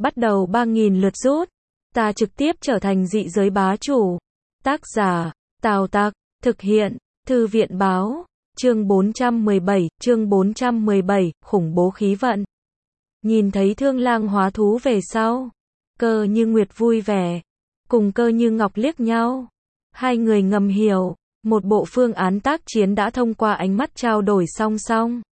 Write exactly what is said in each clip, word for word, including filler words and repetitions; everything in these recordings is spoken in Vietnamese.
bắt đầu ba nghìn lượt rút. Ta trực tiếp trở thành dị giới bá chủ. Tác giả, Tào Tặc, thực hiện, Thư viện báo, chương bốn trăm mười bảy, chương bốn trăm mười bảy, khủng bố khí vận. Nhìn thấy Thương Lang hóa thú về sau, Cơ Như Nguyệt vui vẻ, cùng Cơ Như Ngọc liếc nhau. Hai người ngầm hiểu, một bộ phương án tác chiến đã thông qua ánh mắt trao đổi song song.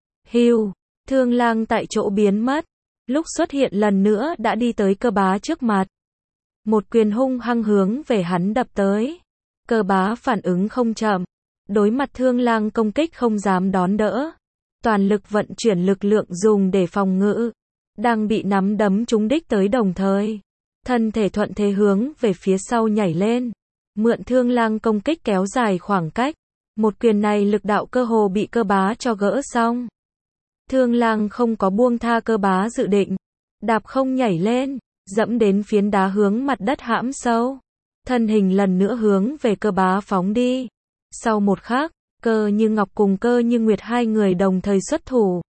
Hưu, Thương Lang tại chỗ biến mất, lúc xuất hiện lần nữa đã đi tới Cơ Bá trước mặt. Một quyền hung hăng hướng về hắn đập tới. Cơ Bá phản ứng không chậm, đối mặt Thương Lang công kích không dám đón đỡ. Toàn lực vận chuyển lực lượng dùng để phòng ngự. Đang bị nắm đấm trúng đích tới đồng thời. Thân thể thuận thế hướng về phía sau nhảy lên. Mượn Thương Lang công kích kéo dài khoảng cách. Một quyền này lực đạo cơ hồ bị Cơ Bá cho gỡ xong. Thương Lang không có buông tha Cơ Bá dự định. Đạp không nhảy lên, dẫm đến phiến đá hướng mặt đất hãm sâu. Thân hình lần nữa hướng về Cơ Bá phóng đi. Sau một khắc, Cơ Như Ngọc cùng Cơ Như Nguyệt hai người đồng thời xuất thủ.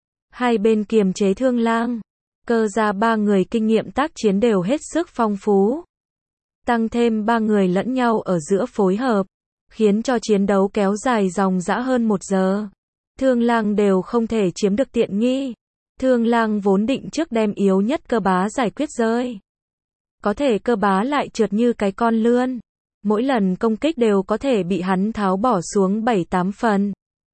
Hai bên kiềm chế Thương Lang. Cơ gia ba người kinh nghiệm tác chiến đều hết sức phong phú. Tăng thêm ba người lẫn nhau ở giữa phối hợp, khiến cho chiến đấu kéo dài dòng dã hơn một giờ. Thương Lang đều không thể chiếm được tiện nghi. Thương Lang vốn định trước đem yếu nhất Cơ Bá giải quyết rơi. Có thể Cơ Bá lại trượt như cái con lươn. Mỗi lần công kích đều có thể bị hắn tháo bỏ xuống bảy tám phần.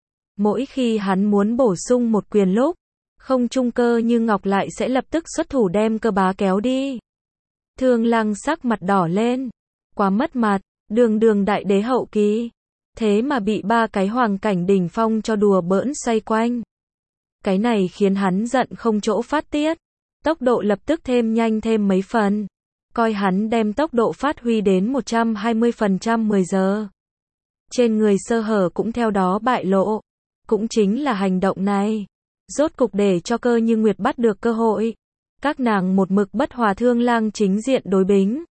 Mỗi khi hắn muốn bổ sung một quyền lúc, không trung Cơ Như Ngọc lại sẽ lập tức xuất thủ đem Cơ Bá kéo đi. Thương Lang sắc mặt đỏ lên. Quá mất mặt, đường đường đại đế hậu kỳ. Thế mà bị ba cái hoàng cảnh đỉnh phong cho đùa bỡn xoay quanh. Cái này khiến hắn giận không chỗ phát tiết. Tốc độ lập tức thêm nhanh thêm mấy phần. Coi hắn đem tốc độ phát huy đến một trăm hai mươi phần trăm mười giờ. Trên người sơ hở cũng theo đó bại lộ. Cũng chính là hành động này. Rốt cục để cho Cơ Như Nguyệt bắt được cơ hội. Các nàng một mực bất hòa Thương Lang chính diện đối bính.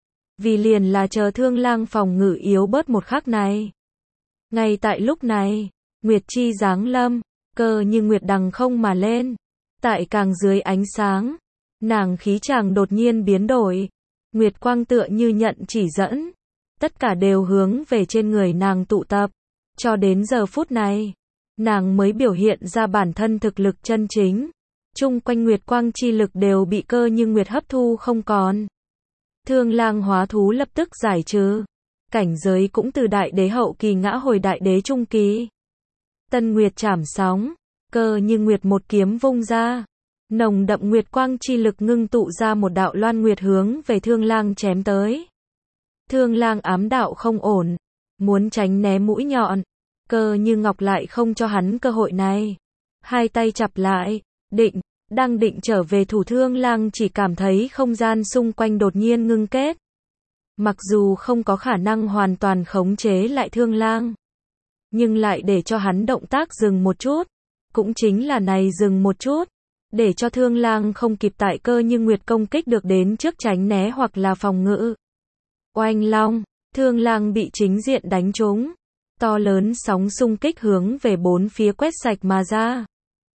Vì liền là chờ Thương Lang phòng ngự yếu bớt một khắc này. Ngay tại lúc này, Nguyệt Chi giáng lâm, Cơ Như Nguyệt đằng không mà lên. Tại càng dưới ánh sáng, nàng khí chàng đột nhiên biến đổi. Nguyệt quang tựa như nhận chỉ dẫn. Tất cả đều hướng về trên người nàng tụ tập. Cho đến giờ phút này, nàng mới biểu hiện ra bản thân thực lực chân chính. Chung quanh Nguyệt quang chi lực đều bị Cơ Như Nguyệt hấp thu không còn. Thương Lang hóa thú lập tức giải trừ. Cảnh giới cũng từ đại đế hậu kỳ ngã hồi đại đế trung kỳ. Tân Nguyệt chảm sóng, Cơ Như Nguyệt một kiếm vung ra. Nồng đậm Nguyệt quang chi lực ngưng tụ ra một đạo loan nguyệt hướng về Thương Lang chém tới. Thương Lang ám đạo không ổn, muốn tránh né mũi nhọn. Cơ Như Ngọc lại không cho hắn cơ hội này. Hai tay chặp lại, định, đang định trở về thủ. Thương Lang chỉ cảm thấy không gian xung quanh đột nhiên ngưng kết. Mặc dù không có khả năng hoàn toàn khống chế lại Thương Lang, nhưng lại để cho hắn động tác dừng một chút. Cũng chính là này dừng một chút, để cho Thương Lang không kịp tại Cơ Như Nguyệt công kích được đến trước tránh né hoặc là phòng ngự. Oanh long, Thương Lang bị chính diện đánh trúng. To lớn sóng xung kích hướng về bốn phía quét sạch mà ra.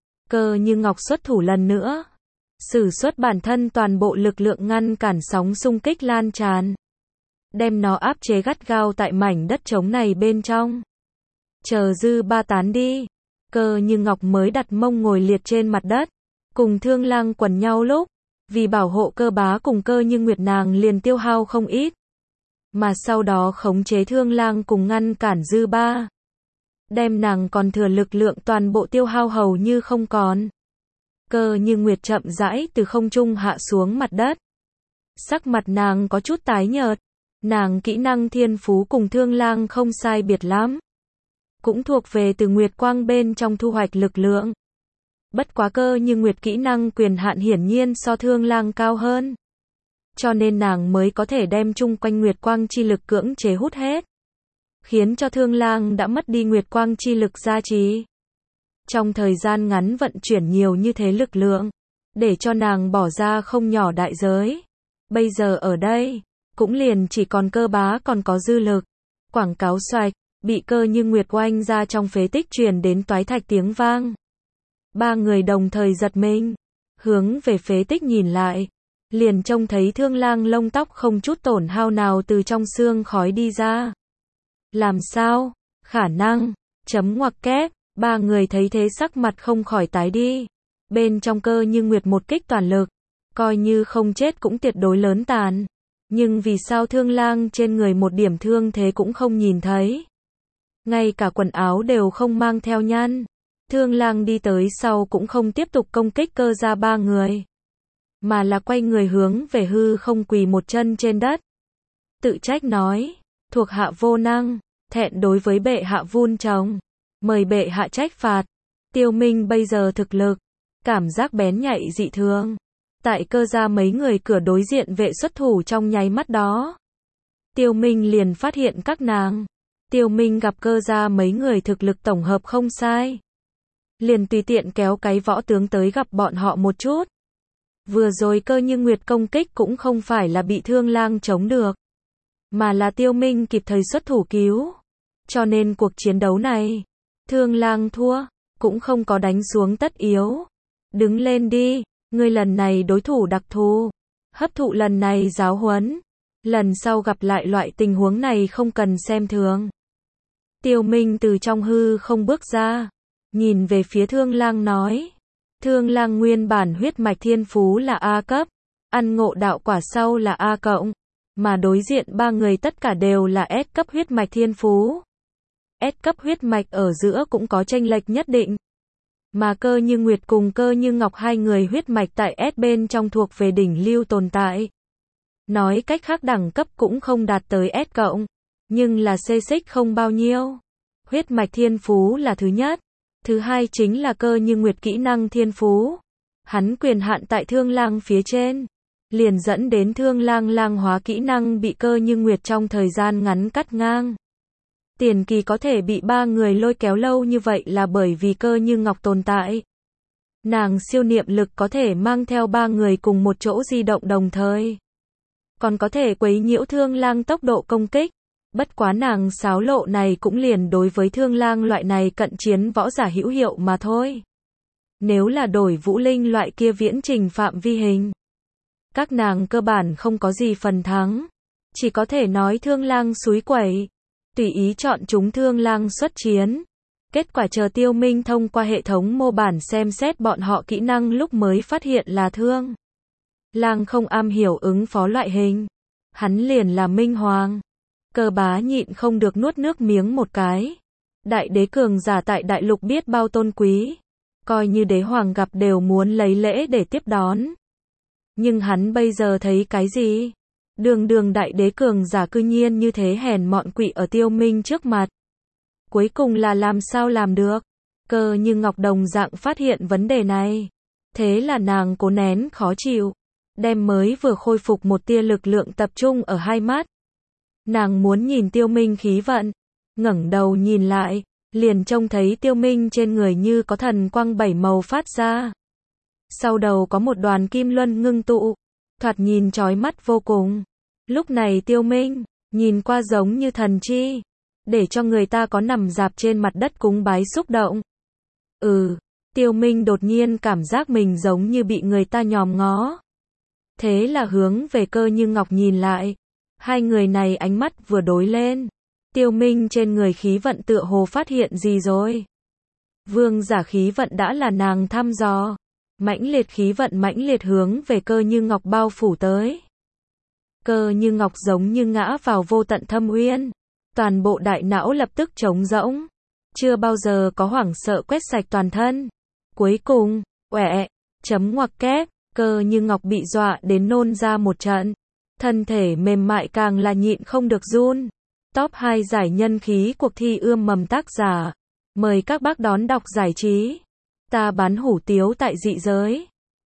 Cơ Như Ngọc xuất thủ lần nữa. Sử xuất bản thân toàn bộ lực lượng ngăn cản sóng xung kích lan tràn. Đem nó áp chế gắt gao tại mảnh đất trống này bên trong. Chờ dư ba tán đi. Cơ Như Ngọc mới đặt mông ngồi liệt trên mặt đất. Cùng Thương Lang quần nhau lúc. Vì bảo hộ Cơ Bá cùng Cơ Như Nguyệt nàng liền tiêu hao không ít. Mà sau đó khống chế Thương Lang cùng ngăn cản dư ba. Đem nàng còn thừa lực lượng toàn bộ tiêu hao hầu như không còn. Cơ Như Nguyệt chậm rãi từ không trung hạ xuống mặt đất. Sắc mặt nàng có chút tái nhợt. Nàng kỹ năng thiên phú cùng Thương Lang không sai biệt lắm. Cũng thuộc về từ Nguyệt quang bên trong thu hoạch lực lượng. Bất quá Cơ Như Nguyệt kỹ năng quyền hạn hiển nhiên so Thương Lang cao hơn. Cho nên nàng mới có thể đem chung quanh Nguyệt quang chi lực cưỡng chế hút hết. Khiến cho Thương Lang đã mất đi Nguyệt quang chi lực gia trì. Trong thời gian ngắn vận chuyển nhiều như thế lực lượng. Để cho nàng bỏ ra không nhỏ đại giới. Bây giờ ở đây, cũng liền chỉ còn Cơ Bá còn có dư lực. Quảng cáo xoạch, bị Cơ Như Nguyệt oanh ra trong phế tích truyền đến toái thạch tiếng vang. Ba người đồng thời giật mình. hướng về phế tích nhìn lại, liền trông thấy Thương Lang lông tóc không chút tổn hao nào từ trong xương khói đi ra. Làm sao? Khả năng, chấm ngoặc kép, ba người thấy thế sắc mặt không khỏi tái đi. Bên trong Cơ Như Nguyệt một kích toàn lực, coi như không chết cũng tuyệt đối lớn tàn. Nhưng vì sao Thương Lang trên người một điểm thương thế cũng không nhìn thấy? Ngay cả quần áo đều không mang theo nhăn. Thương Lang đi tới sau cũng không tiếp tục công kích Cơ gia ba người, mà là quay người hướng về hư không quỳ một chân trên đất. Tự trách nói, thuộc hạ vô năng, thẹn đối với bệ hạ vun trồng, mời bệ hạ trách phạt. Tiêu Minh bây giờ thực lực, cảm giác bén nhạy dị thường. Tại Cơ gia mấy người cửa đối diện vệ xuất thủ trong nháy mắt đó, Tiêu Minh liền phát hiện các nàng. Tiêu Minh gặp Cơ gia mấy người thực lực tổng hợp không sai, liền tùy tiện kéo cái võ tướng tới gặp bọn họ một chút. Vừa rồi Cơ Như Nguyệt công kích cũng không phải là bị Thương Lang chống được, mà là Tiêu Minh kịp thời xuất thủ cứu. Cho nên cuộc chiến đấu này, Thương Lang thua, cũng không có đánh xuống tất yếu. Đứng lên đi, ngươi lần này đối thủ đặc thù, hấp thụ lần này giáo huấn. Lần sau gặp lại loại tình huống này không cần xem thường. Tiêu Minh từ trong hư không bước ra, nhìn về phía Thương Lang nói. Thương Lang nguyên bản huyết mạch thiên phú là A cấp, ăn ngộ đạo quả sau là A cộng, mà đối diện ba người tất cả đều là S cấp huyết mạch thiên phú. S cấp huyết mạch ở giữa cũng có chênh lệch nhất định, mà Cơ Như Nguyệt cùng Cơ Như Ngọc hai người huyết mạch tại S bên trong thuộc về đỉnh lưu tồn tại. Nói cách khác đẳng cấp cũng không đạt tới S cộng, nhưng là xê xích không bao nhiêu. Huyết mạch thiên phú là thứ nhất. Thứ hai chính là Cơ Như Nguyệt kỹ năng thiên phú. Hắn quyền hạn tại Thương Lang phía trên, liền dẫn đến Thương Lang lang hóa kỹ năng bị Cơ Như Nguyệt trong thời gian ngắn cắt ngang. Tiền kỳ có thể bị ba người lôi kéo lâu như vậy là bởi vì Cơ Như Ngọc tồn tại. Nàng siêu niệm lực có thể mang theo ba người cùng một chỗ di động đồng thời, còn có thể quấy nhiễu Thương Lang tốc độ công kích. Bất quá nàng xáo lộ này cũng liền đối với Thương Lang loại này cận chiến võ giả hữu hiệu mà thôi. Nếu là đổi Vũ Linh loại kia viễn trình phạm vi hình, các nàng cơ bản không có gì phần thắng. Chỉ có thể nói Thương Lang xúi quẩy, tùy ý chọn chúng Thương Lang xuất chiến. Kết quả chờ Tiêu Minh thông qua hệ thống mô bản xem xét bọn họ kỹ năng lúc mới phát hiện là Thương Lang không am hiểu ứng phó loại hình. Hắn liền là Minh Hoàng. Cơ bá nhịn không được nuốt nước miếng một cái. Đại đế cường giả tại đại lục biết bao tôn quý, coi như đế hoàng gặp đều muốn lấy lễ để tiếp đón. Nhưng hắn bây giờ thấy cái gì? Đường đường đại đế cường giả cư nhiên như thế hèn mọn quỵ ở Tiêu Minh trước mặt. Cuối cùng là làm sao làm được? Cơ Như Ngọc đồng dạng phát hiện vấn đề này. Thế là nàng cố nén khó chịu, đem mới vừa khôi phục một tia lực lượng tập trung ở hai mắt. Nàng muốn nhìn Tiêu Minh khí vận, ngẩng đầu nhìn lại, liền trông thấy Tiêu Minh trên người như có thần quang bảy màu phát ra. Sau đầu có một đoàn kim luân ngưng tụ, thoạt nhìn chói mắt vô cùng. Lúc này Tiêu Minh, nhìn qua giống như thần chi, để cho người ta có nằm dạp trên mặt đất cúng bái xúc động. Ừ, Tiêu Minh đột nhiên cảm giác mình giống như bị người ta nhòm ngó. Thế là hướng về Cơ Như Ngọc nhìn lại. Hai người này ánh mắt vừa đối lên. Tiêu Minh trên người khí vận tựa hồ phát hiện gì rồi. Vương giả khí vận đã là nàng thăm dò. Mãnh liệt khí vận mãnh liệt hướng về Cơ Như Ngọc bao phủ tới. Cơ Như Ngọc giống như ngã vào vô tận thâm uyên. Toàn bộ đại não lập tức trống rỗng. Chưa bao giờ có hoảng sợ quét sạch toàn thân. Cuối cùng, oẻ, chấm ngoặc kép, Cơ Như Ngọc bị dọa đến nôn ra một trận. Thân thể mềm mại càng là nhịn không được run. Top hai giải nhân khí cuộc thi ươm mầm tác giả. Mời các bác đón đọc giải trí. Ta bán hủ tiếu tại dị giới.